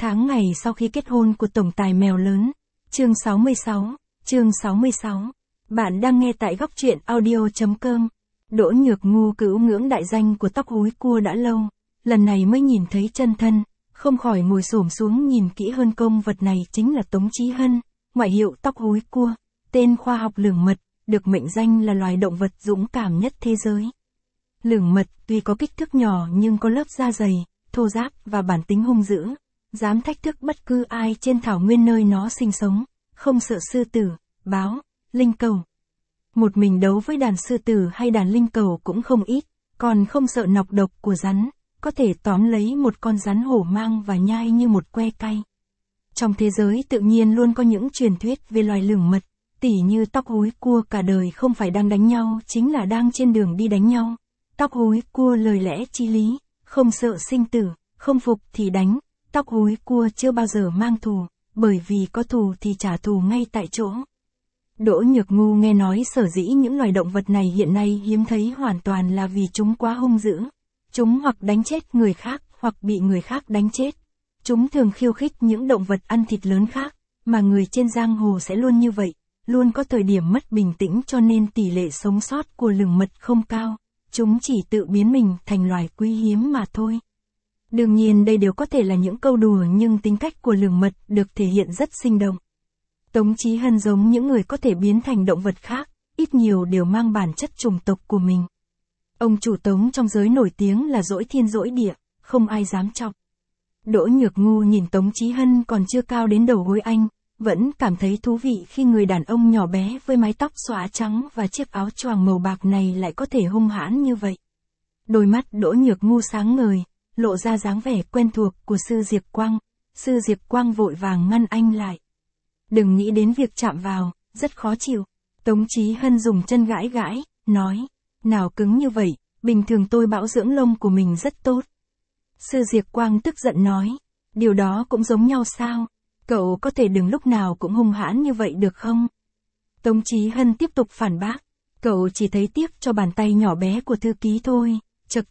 tháng ngày sau khi kết hôn của tổng tài mèo lớn. Chương 66. Bạn đang nghe tại góc truyện audio.com. Đỗ Nhược Ngu cữu ngưỡng đại danh của tóc húi cua đã lâu, lần này mới nhìn thấy chân thân, không khỏi ngồi xổm xuống nhìn kỹ hơn. Công vật này chính là Tống Chí Hân, ngoại hiệu tóc húi cua, tên khoa học lửng mật, được mệnh danh là loài động vật dũng cảm nhất thế giới. Lửng mật tuy có kích thước nhỏ nhưng có lớp da dày, thô ráp và bản tính hung dữ, dám thách thức bất cứ ai trên thảo nguyên nơi nó sinh sống, không sợ sư tử, báo, linh cầu. Một mình đấu với đàn sư tử hay đàn linh cầu cũng không ít, còn không sợ nọc độc của rắn, có thể tóm lấy một con rắn hổ mang và nhai như một que cay. Trong thế giới tự nhiên luôn có những truyền thuyết về loài lửng mật, tỉ như tóc húi cua cả đời không phải đang đánh nhau chính là đang trên đường đi đánh nhau. Tóc húi cua lời lẽ chí lý, không sợ sinh tử, không phục thì đánh. Tóc húi cua chưa bao giờ mang thù, bởi vì có thù thì trả thù ngay tại chỗ. Đỗ Nhược Ngu nghe nói sở dĩ những loài động vật này hiện nay hiếm thấy hoàn toàn là vì chúng quá hung dữ. Chúng hoặc đánh chết người khác hoặc bị người khác đánh chết. Chúng thường khiêu khích những động vật ăn thịt lớn khác, mà người trên giang hồ sẽ luôn như vậy, luôn có thời điểm mất bình tĩnh cho nên tỷ lệ sống sót của lửng mật không cao. Chúng chỉ tự biến mình thành loài quý hiếm mà thôi. Đương nhiên đây đều có thể là những câu đùa nhưng tính cách của lửng mật được thể hiện rất sinh động. Tống Chí Hân giống những người có thể biến thành động vật khác, ít nhiều đều mang bản chất chủng tộc của mình. Ông chủ Tống trong giới nổi tiếng là dỗi thiên dỗi địa, không ai dám chọc. Đỗ Nhược Ngu nhìn Tống Chí Hân còn chưa cao đến đầu gối anh, vẫn cảm thấy thú vị khi người đàn ông nhỏ bé với mái tóc xõa trắng và chiếc áo choàng màu bạc này lại có thể hung hãn như vậy. Đôi mắt Đỗ Nhược Ngu sáng ngời, lộ ra dáng vẻ quen thuộc của Sư Diệp Quang. Sư Diệp Quang vội vàng ngăn anh lại. Đừng nghĩ đến việc chạm vào, rất khó chịu. Tống Chí Hân dùng chân gãi gãi, nói, nào cứng như vậy, bình thường tôi bảo dưỡng lông của mình rất tốt. Sư Diệp Quang tức giận nói, điều đó cũng giống nhau sao, cậu có thể đừng lúc nào cũng hung hãn như vậy được không? Tống Chí Hân tiếp tục phản bác, cậu chỉ thấy tiếc cho bàn tay nhỏ bé của thư ký thôi, chậc.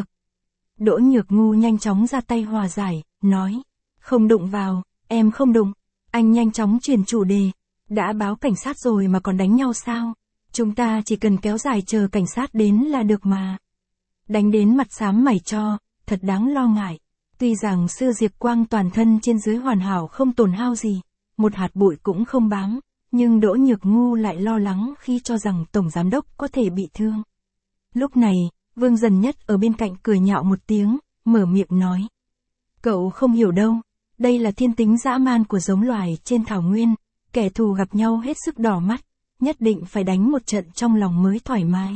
Đỗ Nhược Ngu nhanh chóng ra tay hòa giải, nói, không đụng vào, em không đụng. Anh nhanh chóng chuyển chủ đề, đã báo cảnh sát rồi mà còn đánh nhau sao? Chúng ta chỉ cần kéo dài chờ cảnh sát đến là được mà. Đánh đến mặt xám mày cho, thật đáng lo ngại. Tuy rằng Sư Diệp Quang toàn thân trên dưới hoàn hảo không tổn hao gì, một hạt bụi cũng không bám, nhưng Đỗ Nhược Ngu lại lo lắng khi cho rằng Tổng Giám Đốc có thể bị thương. Lúc này, Vương Dần Nhất ở bên cạnh cười nhạo một tiếng, mở miệng nói. Cậu không hiểu đâu, đây là thiên tính dã man của giống loài trên thảo nguyên, kẻ thù gặp nhau hết sức đỏ mắt, nhất định phải đánh một trận trong lòng mới thoải mái.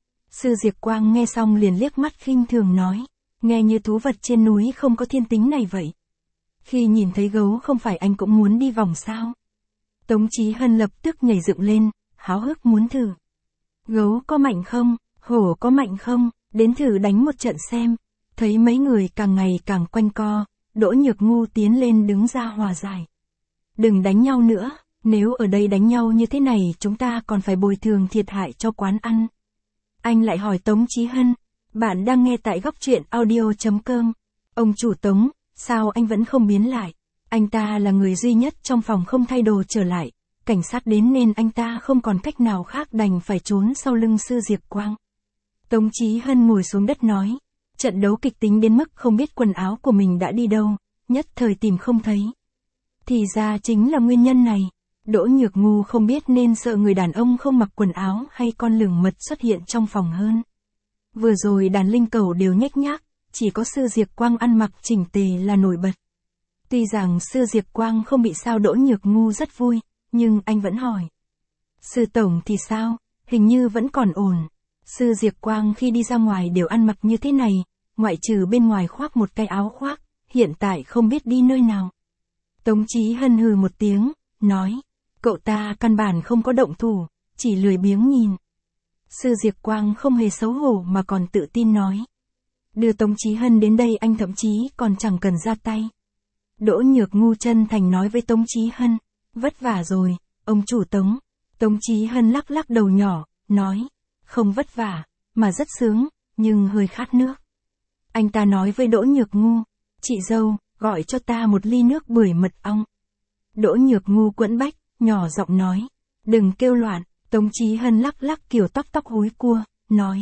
Sư Diệp Quang nghe xong liền liếc mắt khinh thường nói, nghe như thú vật trên núi không có thiên tính này vậy. Khi nhìn thấy gấu không phải anh cũng muốn đi vòng sao? Tống Chí Hân lập tức nhảy dựng lên, háo hức muốn thử. Gấu có mạnh không, hổ có mạnh không, đến thử đánh một trận xem. Thấy mấy người càng ngày càng quanh co, Đỗ Nhược Ngu tiến lên đứng ra hòa giải. Đừng đánh nhau nữa, nếu ở đây đánh nhau như thế này chúng ta còn phải bồi thường thiệt hại cho quán ăn. Anh lại hỏi Tống Chí Hân, bạn đang nghe tại góc truyện audio.com. Ông chủ Tống, sao anh vẫn không biến lại? Anh ta là người duy nhất trong phòng không thay đồ trở lại. Cảnh sát đến nên anh ta không còn cách nào khác đành phải trốn sau lưng Sư Diệp Quang. Tống Chí Hân ngồi xuống đất nói. Trận đấu kịch tính đến mức không biết quần áo của mình đã đi đâu, nhất thời tìm không thấy. Thì ra chính là nguyên nhân này. Đỗ Nhược Ngu không biết nên sợ người đàn ông không mặc quần áo hay con lửng mật xuất hiện trong phòng hơn. Vừa rồi đàn linh cầu đều nhếch nhác, chỉ có Sư Diệp Quang ăn mặc chỉnh tề là nổi bật. Tuy rằng Sư Diệp Quang không bị sao Đỗ Nhược Ngu rất vui, nhưng anh vẫn hỏi. Sư Tổng thì sao, hình như vẫn còn ổn. Sư Diệp Quang khi đi ra ngoài đều ăn mặc như thế này, ngoại trừ bên ngoài khoác một cái áo khoác, hiện tại không biết đi nơi nào. Tống Chí Hân hừ một tiếng, nói, cậu ta căn bản không có động thủ, chỉ lười biếng nhìn. Sư Diệp Quang không hề xấu hổ mà còn tự tin nói. Đưa Tống Chí Hân đến đây anh thậm chí còn chẳng cần ra tay. Đỗ Nhược Ngu chân thành nói với Tống Chí Hân, vất vả rồi, ông chủ Tống. Tống Chí Hân lắc lắc đầu nhỏ, nói, không vất vả, mà rất sướng, nhưng hơi khát nước. Anh ta nói với Đỗ Nhược Ngu, chị dâu, gọi cho ta một ly nước bưởi mật ong. Đỗ Nhược Ngu quẫn bách, nhỏ giọng nói. Đừng kêu loạn, Tống Chí Hân lắc lắc kiểu tóc tóc húi cua, nói.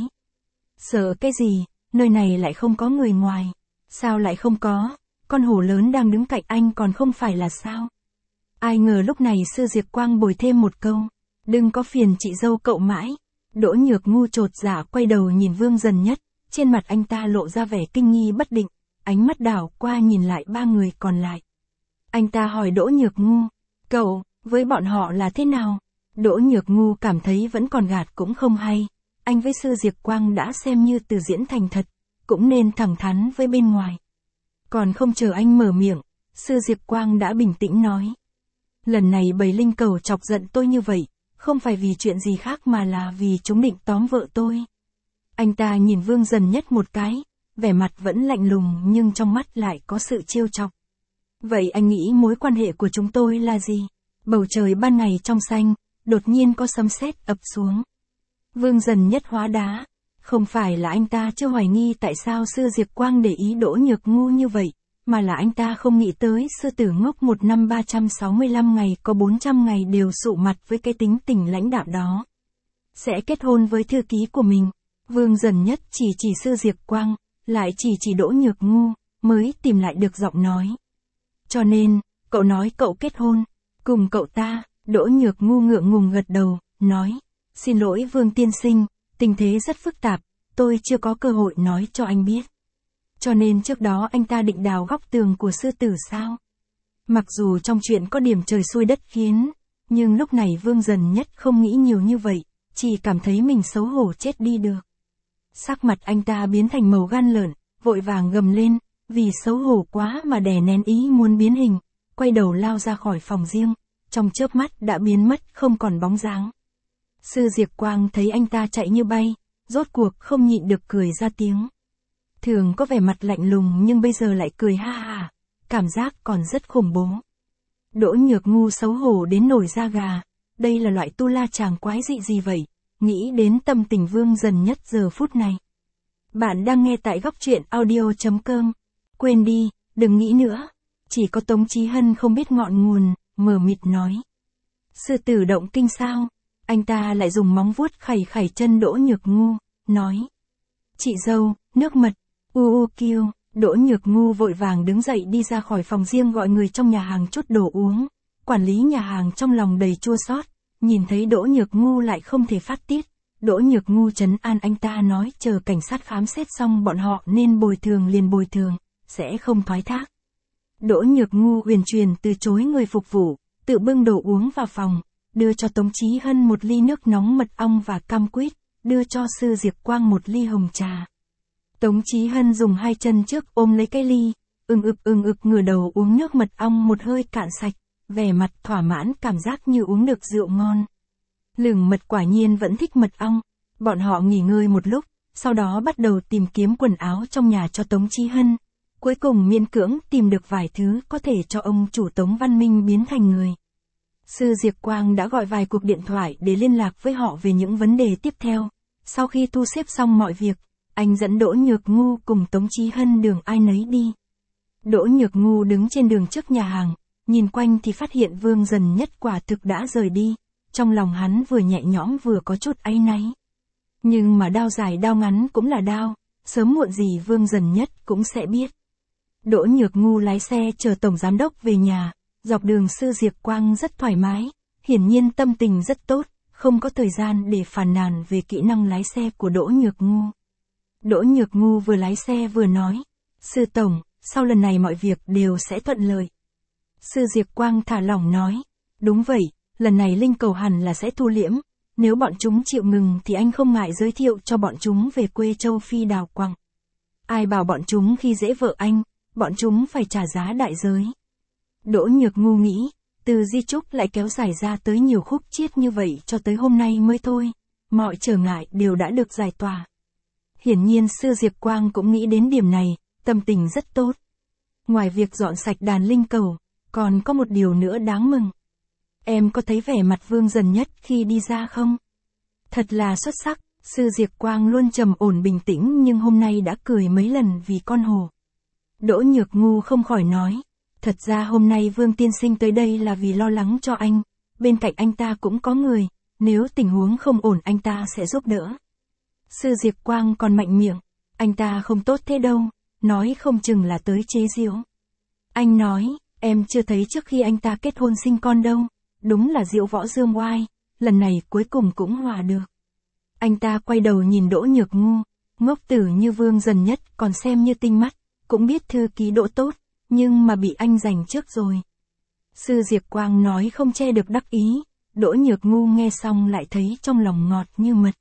Sợ cái gì, nơi này lại không có người ngoài. Sao lại không có, con hổ lớn đang đứng cạnh anh còn không phải là sao? Ai ngờ lúc này Sư Diệp Quang bồi thêm một câu. Đừng có phiền chị dâu cậu mãi. Đỗ Nhược Ngu chột dạ quay đầu nhìn Vương Dần Nhất, trên mặt anh ta lộ ra vẻ kinh nghi bất định, ánh mắt đảo qua nhìn lại ba người còn lại. Anh ta hỏi Đỗ Nhược Ngu, cậu, với bọn họ là thế nào? Đỗ Nhược Ngu cảm thấy vẫn còn gạt cũng không hay, anh với Sư Diệp Quang đã xem như từ diễn thành thật, cũng nên thẳng thắn với bên ngoài. Còn không chờ anh mở miệng, Sư Diệp Quang đã bình tĩnh nói. Lần này bầy linh cầu chọc giận tôi như vậy, không phải vì chuyện gì khác mà là vì chúng định tóm vợ tôi. Anh ta nhìn Vương Dần Nhất một cái, vẻ mặt vẫn lạnh lùng nhưng trong mắt lại có sự trêu chọc. Vậy anh nghĩ mối quan hệ của chúng tôi là gì? Bầu trời ban ngày trong xanh, đột nhiên có sấm sét ập xuống. Vương Dần Nhất hóa đá. Không phải là anh ta chưa hoài nghi tại sao Sư Diệp Quang để ý Đỗ Nhược Ngu như vậy, mà là anh ta không nghĩ tới sư tử ngốc một năm 365 ngày có 400 ngày đều sụ mặt với cái tính tình lãnh đạm đó. Sẽ kết hôn với thư ký của mình. Vương Dần Nhất chỉ Sư Diệp Quang, lại chỉ Đỗ Nhược Ngu, mới tìm lại được giọng nói. Cho nên, cậu nói cậu kết hôn, cùng cậu ta. Đỗ Nhược Ngu ngượng ngùng gật đầu, nói. Xin lỗi Vương tiên sinh, tình thế rất phức tạp, tôi chưa có cơ hội nói cho anh biết. Cho nên trước đó anh ta định đào góc tường của sư tử sao? Mặc dù trong chuyện có điểm trời xui đất khiến, nhưng lúc này Vương Dần Nhất không nghĩ nhiều như vậy, chỉ cảm thấy mình xấu hổ chết đi được. Sắc mặt anh ta biến thành màu gan lợn, vội vàng gầm lên, vì xấu hổ quá mà đè nén ý muốn biến hình, quay đầu lao ra khỏi phòng riêng, trong chớp mắt đã biến mất không còn bóng dáng. Sư Diệp Quang thấy anh ta chạy như bay, rốt cuộc không nhịn được cười ra tiếng. Thường có vẻ mặt lạnh lùng nhưng bây giờ lại cười ha ha, cảm giác còn rất khủng bố. Đỗ Nhược Ngu xấu hổ đến nổi da gà, đây là loại tu la chàng quái dị gì vậy, nghĩ đến tâm tình Vương Dần Nhất giờ phút này. Bạn đang nghe tại góc truyện audio.com, quên đi, đừng nghĩ nữa, chỉ có Tống Chí Hân không biết ngọn nguồn, mờ mịt nói. Sư tử động kinh sao? Anh ta lại dùng móng vuốt khẩy chân Đỗ Nhược Ngu, nói. Chị dâu, nước mật, kêu. Đỗ Nhược Ngu vội vàng đứng dậy đi ra khỏi phòng riêng gọi người trong nhà hàng chút đồ uống. Quản lý nhà hàng trong lòng đầy chua xót, nhìn thấy Đỗ Nhược Ngu lại không thể phát tiết. Đỗ Nhược Ngu trấn an anh ta nói chờ cảnh sát khám xét xong bọn họ nên bồi thường liền bồi thường, sẽ không thoái thác. Đỗ Nhược Ngu uyển chuyển từ chối người phục vụ, tự bưng đồ uống vào phòng, đưa cho Tống Chí Hân một ly nước nóng mật ong và cam quýt, đưa cho Sư Diệp Quang một ly hồng trà. Tống Chí Hân dùng hai chân trước ôm lấy cái ly, ưng ực ngửa đầu uống nước mật ong một hơi cạn sạch, vẻ mặt thỏa mãn cảm giác như uống được rượu ngon. Lửng Mật quả nhiên vẫn thích mật ong, bọn họ nghỉ ngơi một lúc, sau đó bắt đầu tìm kiếm quần áo trong nhà cho Tống Chí Hân. Cuối cùng miễn cưỡng tìm được vài thứ có thể cho ông chủ Tống Văn Minh biến thành người. Sư Diệp Quang đã gọi vài cuộc điện thoại để liên lạc với họ về những vấn đề tiếp theo. Sau khi thu xếp xong mọi việc, anh dẫn Đỗ Nhược Ngu cùng Tống Chí Hân đường ai nấy đi. Đỗ Nhược Ngu đứng trên đường trước nhà hàng, nhìn quanh thì phát hiện Vương Dần Nhất quả thực đã rời đi. Trong lòng hắn vừa nhẹ nhõm vừa có chút áy náy. Nhưng mà đao dài đao ngắn cũng là đao, sớm muộn gì Vương Dần Nhất cũng sẽ biết. Đỗ Nhược Ngu lái xe chờ Tổng Giám Đốc về nhà, dọc đường Sư Diệp Quang rất thoải mái, hiển nhiên tâm tình rất tốt, không có thời gian để phàn nàn về kỹ năng lái xe của Đỗ Nhược Ngu. Đỗ Nhược Ngu vừa lái xe vừa nói, Sư Tổng, sau lần này mọi việc đều sẽ thuận lợi. Sư Diệp Quang thả lỏng nói, đúng vậy, lần này linh cầu hẳn là sẽ thu liễm, nếu bọn chúng chịu ngừng thì anh không ngại giới thiệu cho bọn chúng về quê châu Phi đào quặng. Ai bảo bọn chúng khi dễ vợ anh, bọn chúng phải trả giá đại giới. Đỗ Nhược Ngu nghĩ, từ di chúc lại kéo dài ra tới nhiều khúc chiết như vậy cho tới hôm nay mới thôi, mọi trở ngại đều đã được giải tỏa. Hiển nhiên Sư Diệp Quang cũng nghĩ đến điểm này, tâm tình rất tốt. Ngoài việc dọn sạch đàn linh cầu, còn có một điều nữa đáng mừng. Em có thấy vẻ mặt Vương Dần Nhất khi đi ra không? Thật là xuất sắc, Sư Diệp Quang luôn trầm ổn bình tĩnh nhưng hôm nay đã cười mấy lần vì con hổ. Đỗ Nhược Ngu không khỏi nói. Thật ra hôm nay Vương tiên sinh tới đây là vì lo lắng cho anh. Bên cạnh anh ta cũng có người, nếu tình huống không ổn anh ta sẽ giúp đỡ. Sư Diệp Quang còn mạnh miệng. Anh ta không tốt thế đâu, nói không chừng là tới chế giễu. Anh nói, em chưa thấy trước khi anh ta kết hôn sinh con đâu. Đúng là diệu võ dương oai, lần này cuối cùng cũng hòa được. Anh ta quay đầu nhìn Đỗ Nhược Ngu, ngốc tử như Vương Dần Nhất còn xem như tinh mắt, cũng biết thư ký Đỗ tốt, nhưng mà bị anh giành trước rồi. Sư Diệp Quang nói không che được đắc ý, Đỗ Nhược Ngu nghe xong lại thấy trong lòng ngọt như mật.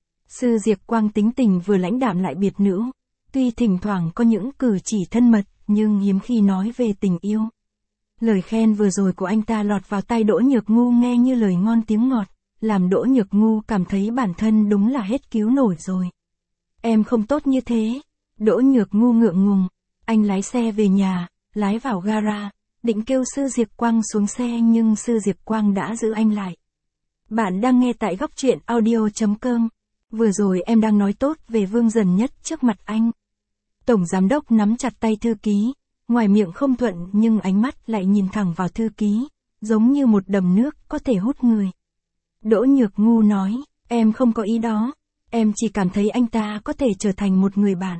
Sư Diệp Quang tính tình vừa lãnh đạm lại biệt nữ, tuy thỉnh thoảng có những cử chỉ thân mật, nhưng hiếm khi nói về tình yêu. Lời khen vừa rồi của anh ta lọt vào tai Đỗ Nhược Ngu nghe như lời ngon tiếng ngọt, làm Đỗ Nhược Ngu cảm thấy bản thân đúng là hết cứu nổi rồi. Em không tốt như thế. Đỗ Nhược Ngu ngượng ngùng. Anh lái xe về nhà, lái vào gara, định kêu Sư Diệp Quang xuống xe nhưng Sư Diệp Quang đã giữ anh lại. Bạn đang nghe tại góc truyện audio.com. Vừa rồi em đang nói tốt về Vương Dần Nhất trước mặt anh. Tổng giám đốc nắm chặt tay thư ký, ngoài miệng không thuận nhưng ánh mắt lại nhìn thẳng vào thư ký, giống như một đầm nước có thể hút người. Đỗ Nhược Ngu nói, em không có ý đó, em chỉ cảm thấy anh ta có thể trở thành một người bạn.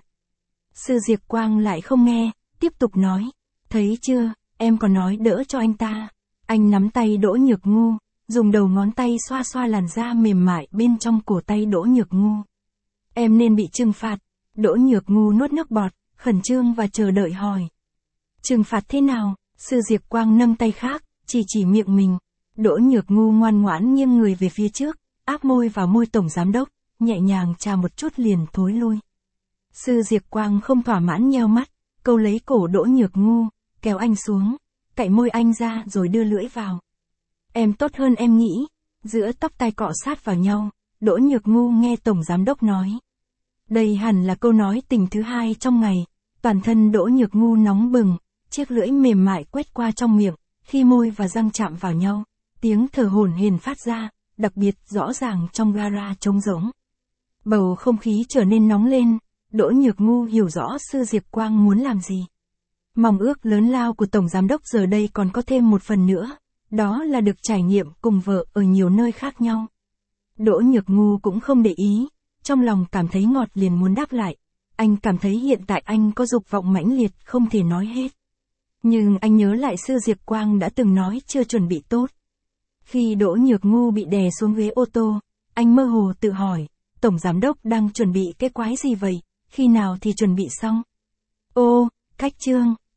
Sư Diệp Quang lại không nghe, tiếp tục nói, thấy chưa, em còn nói đỡ cho anh ta. Anh nắm tay Đỗ Nhược Ngu, dùng đầu ngón tay xoa xoa làn da mềm mại bên trong cổ tay Đỗ Nhược Ngu. Em nên bị trừng phạt. Đỗ Nhược Ngu nuốt nước bọt, khẩn trương và chờ đợi hỏi. Trừng phạt thế nào? Sư Diệp Quang nâng tay khác, chỉ miệng mình. Đỗ Nhược Ngu ngoan ngoãn nghiêng người về phía trước, áp môi vào môi tổng giám đốc, nhẹ nhàng chà một chút liền thối lui. Sư Diệp Quang không thỏa mãn nheo mắt, câu lấy cổ Đỗ Nhược Ngu, kéo anh xuống, cạy môi anh ra rồi đưa lưỡi vào. Em tốt hơn em nghĩ. Giữa tóc tai cọ sát vào nhau, Đỗ Nhược Ngu nghe tổng giám đốc nói. Đây hẳn là câu nói tình thứ hai trong ngày. Toàn thân Đỗ Nhược Ngu nóng bừng, chiếc lưỡi mềm mại quét qua trong miệng, khi môi và răng chạm vào nhau, tiếng thở hổn hển phát ra, đặc biệt rõ ràng trong gara trống rỗng. Bầu không khí trở nên nóng lên, Đỗ Nhược Ngu hiểu rõ Sư Diệp Quang muốn làm gì. Mong ước lớn lao của tổng giám đốc giờ đây còn có thêm một phần nữa, đó là được trải nghiệm cùng vợ ở nhiều nơi khác nhau. Đỗ Nhược Ngu cũng không để ý, trong lòng cảm thấy ngọt liền muốn đáp lại. Anh cảm thấy hiện tại anh có dục vọng mãnh liệt không thể nói hết. Nhưng anh nhớ lại Sư Diệp Quang đã từng nói chưa chuẩn bị tốt. Khi Đỗ Nhược Ngu bị đè xuống ghế ô tô, anh mơ hồ tự hỏi, tổng giám đốc đang chuẩn bị cái quái gì vậy, khi nào thì chuẩn bị xong? Ô, cách chương.